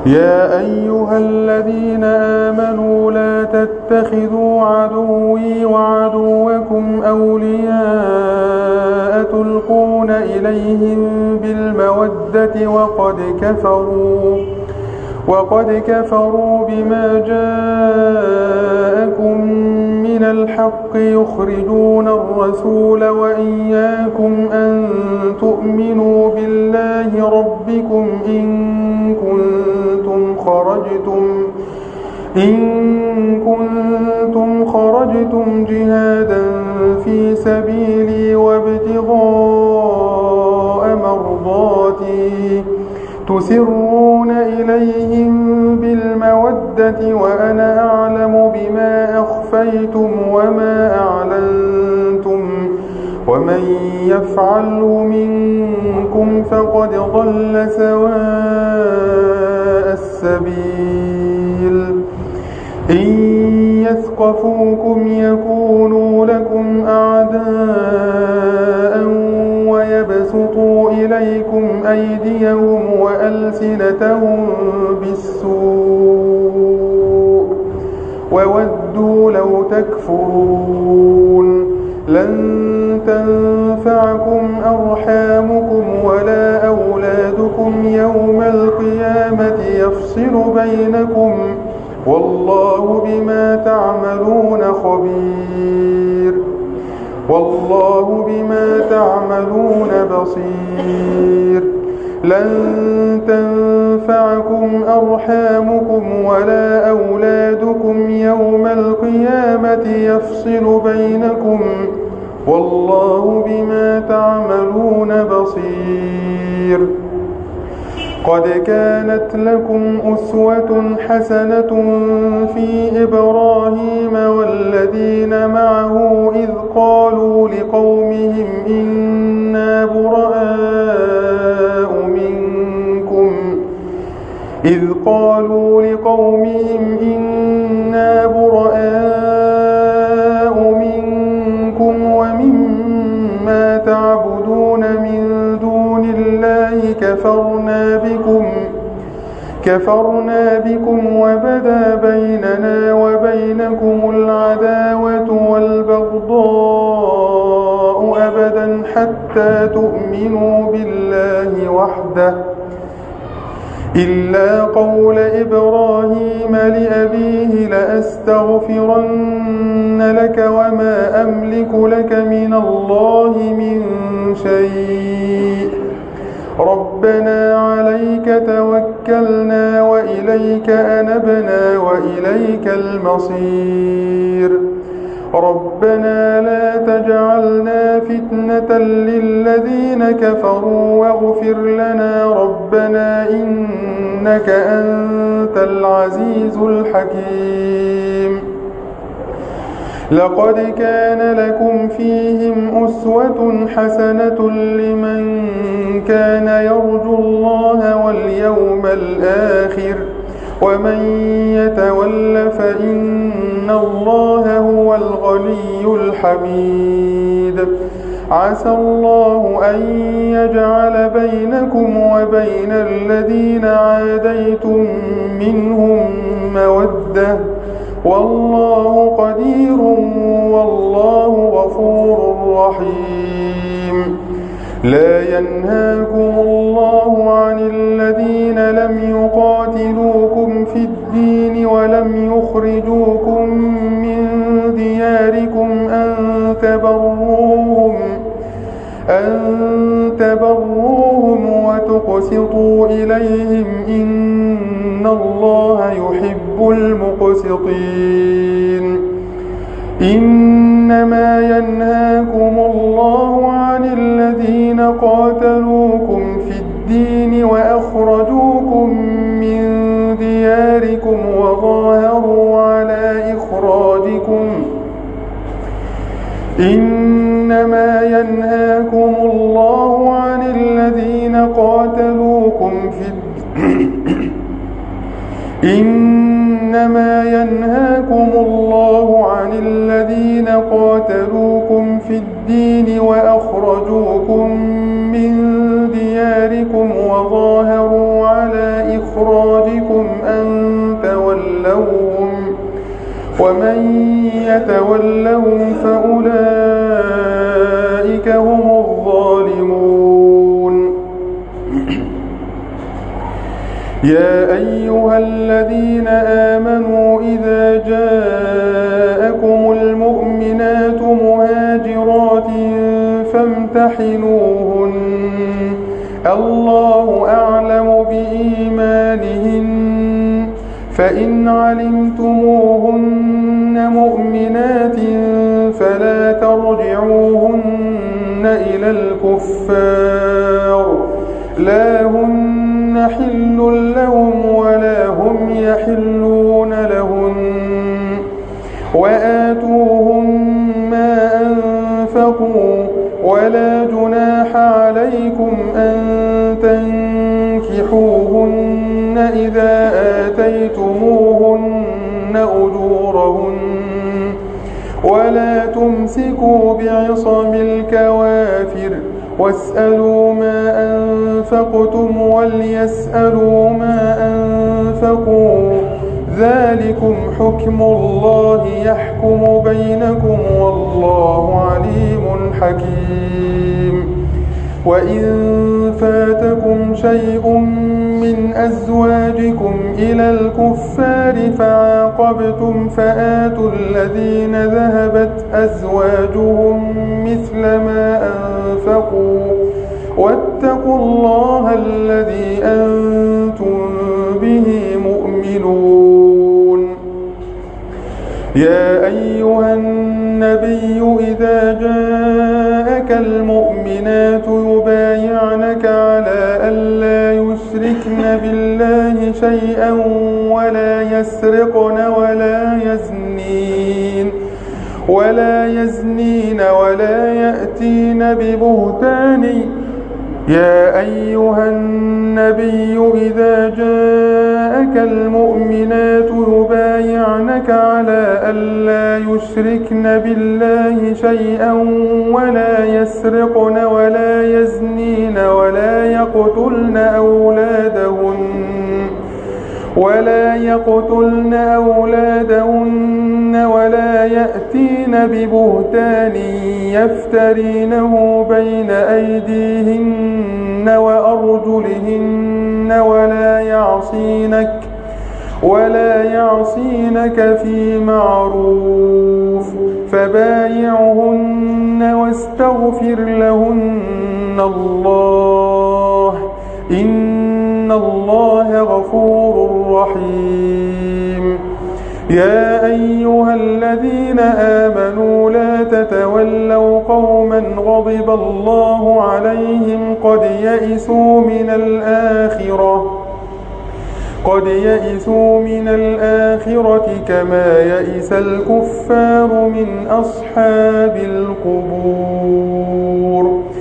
يا أيها الذين آمنوا لا تتخذوا عدوي وعدوكم أولياء تلقون إليهم بالمودة وقد كفروا بما جاءكم من الحق يخرجون الرسول وإياكم أن تؤمنوا بالله ربكم إن كنتم خرجتم جهادا في سبيلي وابتغاء مرضاتي تسرون إليهم بالمودة وأنا أعلم بما أخفيتم وما أعلنتم ومن يفعله منكم فقد ضل سواء السبيل إن يثقفوكم يكونوا لكم أعداء ويبسطوا إليكم أيديهم وألسنتهم بالسوء وودوا لو تكفرون لن تنفعكم أرحامكم ولا أولادكم يوم القيامة يفصل بينكم والله بما تعملون خبير والله بما تعملون بصير لن تنفعكم أرحامكم ولا أولادكم يوم القيامة يفصل بينكم والله بما تعملون بصير قد كانت لكم أسوة حسنة في إبراهيم والذين معه إذ قالوا لقومهم إنا براء منكم ومما تعبدون من دون الله كفرنا بكم وبدا بيننا وبينكم العداوة والبغضاء أبدا حتى تؤمنوا بالله وحده إلا قول إبراهيم لأبيه لأستغفرن لك وما أملك لك من الله من شيء ربنا عليك توكلنا وإليك أنبنا وإليك المصير ربنا لا تجعلنا فتنة للذين كفروا واغفر لنا ربنا إنك أنت العزيز الحكيم لقد كان لكم فيهم أسوة حسنة لمن كان يرجو الله واليوم الآخر ومن يتول فإن الله هو الغني الحميد عسى الله أن يجعل بينكم وبين الذين عاديتم منهم مودة والله قدير والله غفور رحيم لا ينهاكم الله عن الذين لم يقاتلوكم في الدين ولم يخرجوكم من دياركم أن تبروهم وتقسطوا إليهم إن الله يحب المقسطين إنما ينهاكم الله عن الذين قاتلوكم في الدين وأخرجوكم من دياركم وظاهروا على إخراجكم إنما ينهاكم الله عن الذين قاتلوكم في إنما ينهاكم الله عن الذين قاتلوكم في الدين وأخرجوكم من دياركم وظاهروا على إخراجكم ومن يتولهم فأولئك هم الظالمون. يا أيها الذين آمنوا إذا جاءكم المؤمنات مهاجرات فامتحنوهن الله أعلم بإيمانهن فإن علمتموهن مؤمنات فلا ترجعوهن إلى الكفار لا هن حل لهم ولا هم يحلون لهن وآتوهم ما أنفقوا ولا جناح عليكم أن تنكحوهن إذا آتيتموهن أجورهن ولا تمسكوا بعصم الكوافر واسألوا ما أنفقتم وليسألوا ما أنفقوا ذلكم حكم الله يحكم بينكم والله عليم حكيم. وإن فاتكم شيء من أزواجكم إلى الكفار فعاقبتم فآتوا الذين ذهبت أزواجهم مثل ما أنفقوا واتقوا الله الذي أنتم به مؤمنون. يا أيها النبي إذا جاءك المؤمنات يبايعنك على ألا يشركن بالله شيئا ولا يسرقن ولا يزنين ولا يأتين ببهتان. يا أيها النبي إذا جاءك المؤمنات يبايعنك على ألا يشركن بالله شيئا ولا يسرقن ولا يزنين ولا يقتلن أولادهن ولا يأتين ببهتان يفترينه بين أيديهن وأرجلهن ولا يعصينك في معروف فبايعهن واستغفر لهن الله إن الله غفور رحيم. يا أيها الذين آمنوا لا تتولوا قوما غضب الله عليهم قد يئسوا من الآخرة كما يئس الكفار من أصحاب القبور.